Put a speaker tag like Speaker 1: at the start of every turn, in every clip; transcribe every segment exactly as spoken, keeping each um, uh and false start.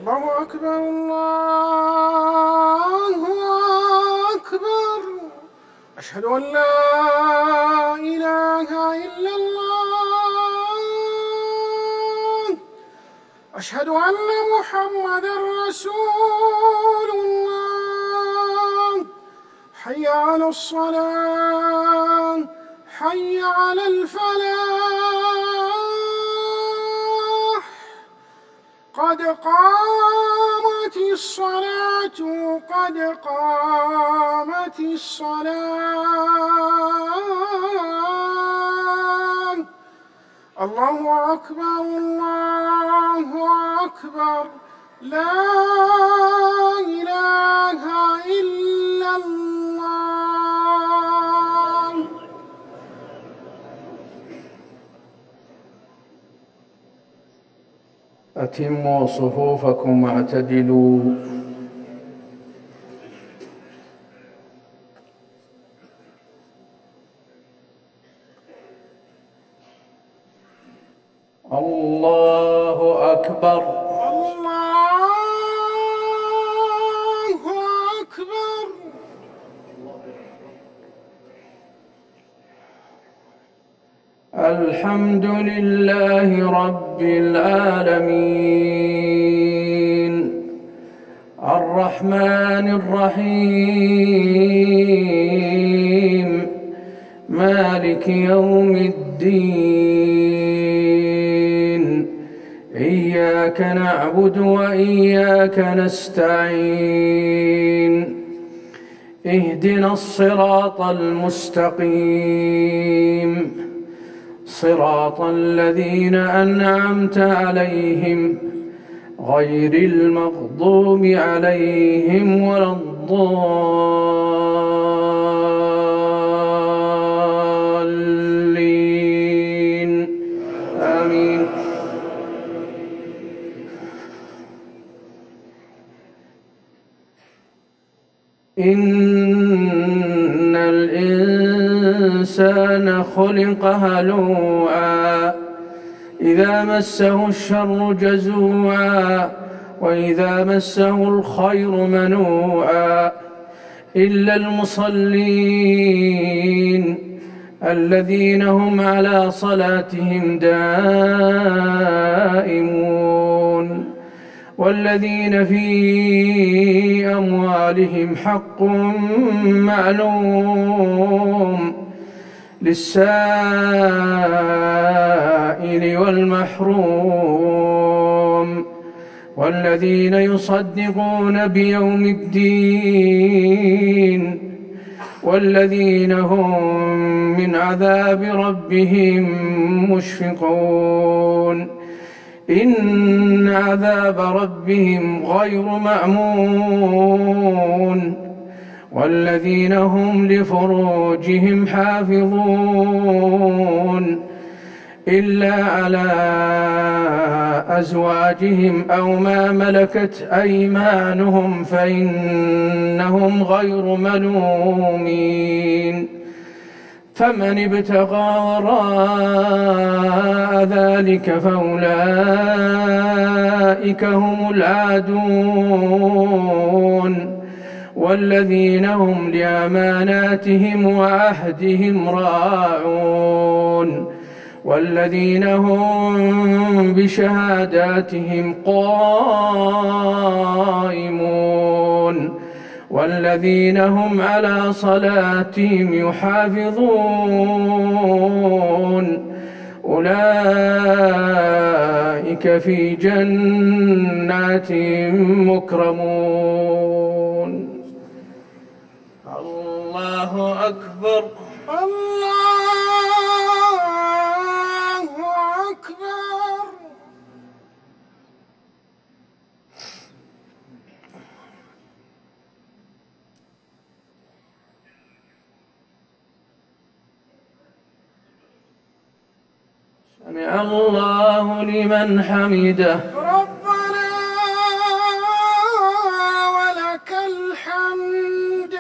Speaker 1: الله أكبر الله أكبر. أشهد أن لا إله إلا الله. أشهد أن محمدًا رسول الله. حي على الصلاة، حي على الفلاح. قد قامت الصلاة، قد قامت الصلاة. الله أكبر الله أكبر. لا إله إلا الله.
Speaker 2: أتموا صفوفكم واعتدلوا. الله أكبر
Speaker 1: الله أكبر.
Speaker 2: الحمد لله رب العالمين الرحمن الرحيم مالك يوم الدين. إياك نعبد وإياك نستعين. اهدنا الصراط المستقيم صراط الذين أنعمت عليهم غير المغضوب عليهم ولا الضالين. آمين. إن الإنسان خلق هلوعا إذا مسه الشر جزوعا وإذا مسه الخير منوعا إلا المصلين الذين هم على صلاتهم دائمون والذين في أموالهم حق معلوم للسائل والمحروم والذين يصدقون بيوم الدين والذين هم من عذاب ربهم مشفقون. إن عذاب ربهم غير مأمون والذين هم لفروجهم حافظون إلا على أزواجهم أو ما ملكت أيمانهم فإنهم غير ملومين. فمن ابتغى وراء ذلك فأولئك هم العادون والذين هم لأماناتهم وعهدهم راعون والذين هم بشهاداتهم قائمون والذين هم على صلاتهم يحافظون أولئك في جنات مكرمون. الله أكبر
Speaker 1: الله أكبر.
Speaker 2: سمع الله لمن حمده.
Speaker 1: ربنا ولك الحمد.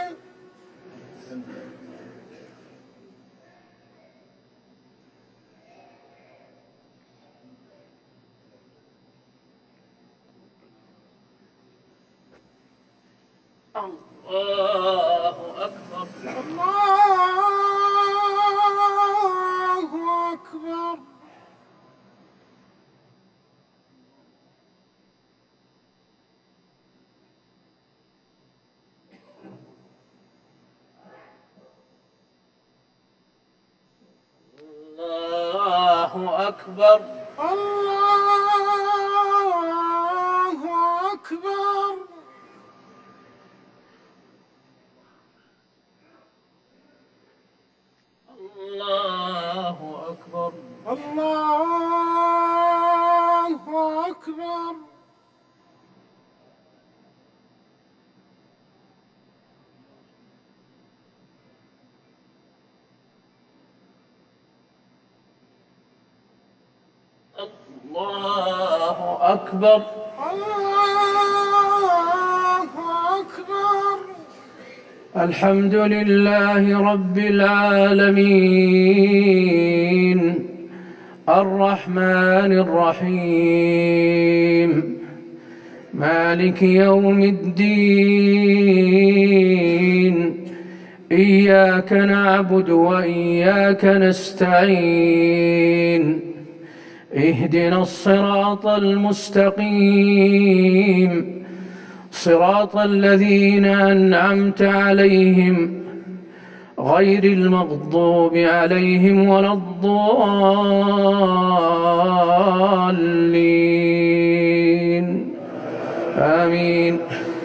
Speaker 2: الله أكبر.
Speaker 1: الله أكبر.
Speaker 2: الله أكبر.
Speaker 1: الله أكبر.
Speaker 2: الله أكبر.
Speaker 1: الله أكبر.
Speaker 2: الله أكبر.
Speaker 1: الله أكبر.
Speaker 2: الحمد لله رب العالمين الرحمن الرحيم مالك يوم الدين إياك نعبد وإياك نستعين اهدنا الصراط المستقيم صراط الذين أنعمت عليهم غير المغضوب عليهم ولا الضالين آمين.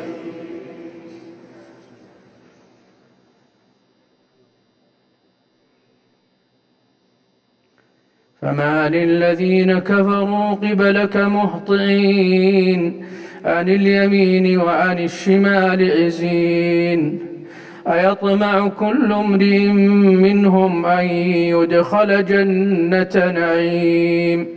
Speaker 2: فما للذين كفروا قبلك مهطعين عن اليمين وعن الشمال عزين أيطمع كل امرئ منهم أن يدخل جنة نعيم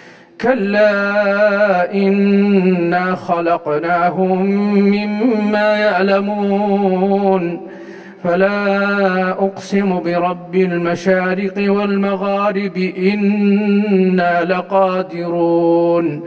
Speaker 2: كلا إنا خلقناهم مما يعلمون فلا أقسم برب المشارق والمغارب إنا لقادرون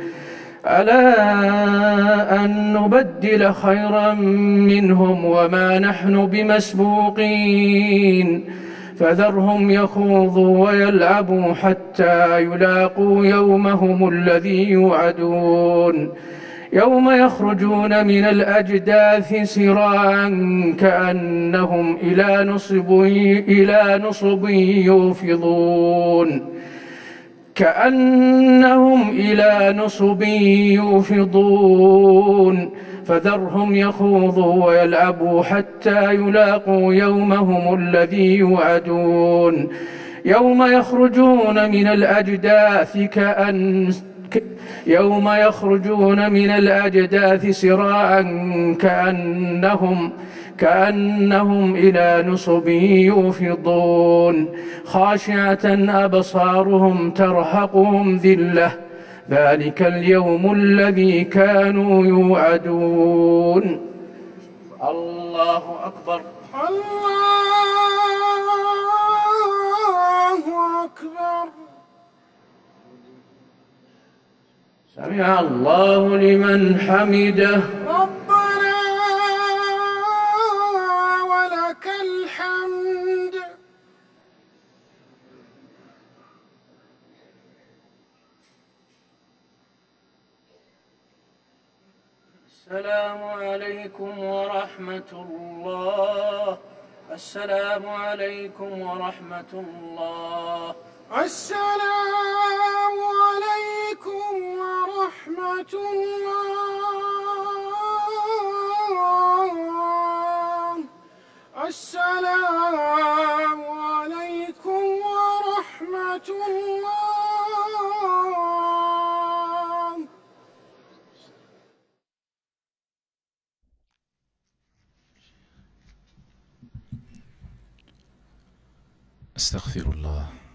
Speaker 2: ألا أن نبدل خيرا منهم وما نحن بمسبوقين فذرهم يخوضوا ويلعبوا حتى يلاقوا يومهم الذي يوعدون يوم يخرجون من الأجداث سراعا كأنهم إلى نصب إلى نصب يوفضون كأنهم إلى نصب يوفضون فذرهم يخوضوا ويلعبوا حتى يلاقوا يومهم الذي يوعدون يوم يخرجون من الأجداث كأن يوم يخرجون من الأجداث سراعا كأنهم كأنهم إلى نصب يوفضون خاشعة أبصارهم ترهقهم ذلة ذلك اليوم الذي كانوا يوعدون. الله أكبر.
Speaker 1: الله أكبر.
Speaker 2: سمع الله لمن حمده.
Speaker 1: ربنا ولك الحمد.
Speaker 2: السلام عليكم ورحمة الله. السلام عليكم ورحمة الله.
Speaker 1: السلام عليكم ورحمة الله. السلام عليكم ورحمة الله.
Speaker 3: أستغفر الله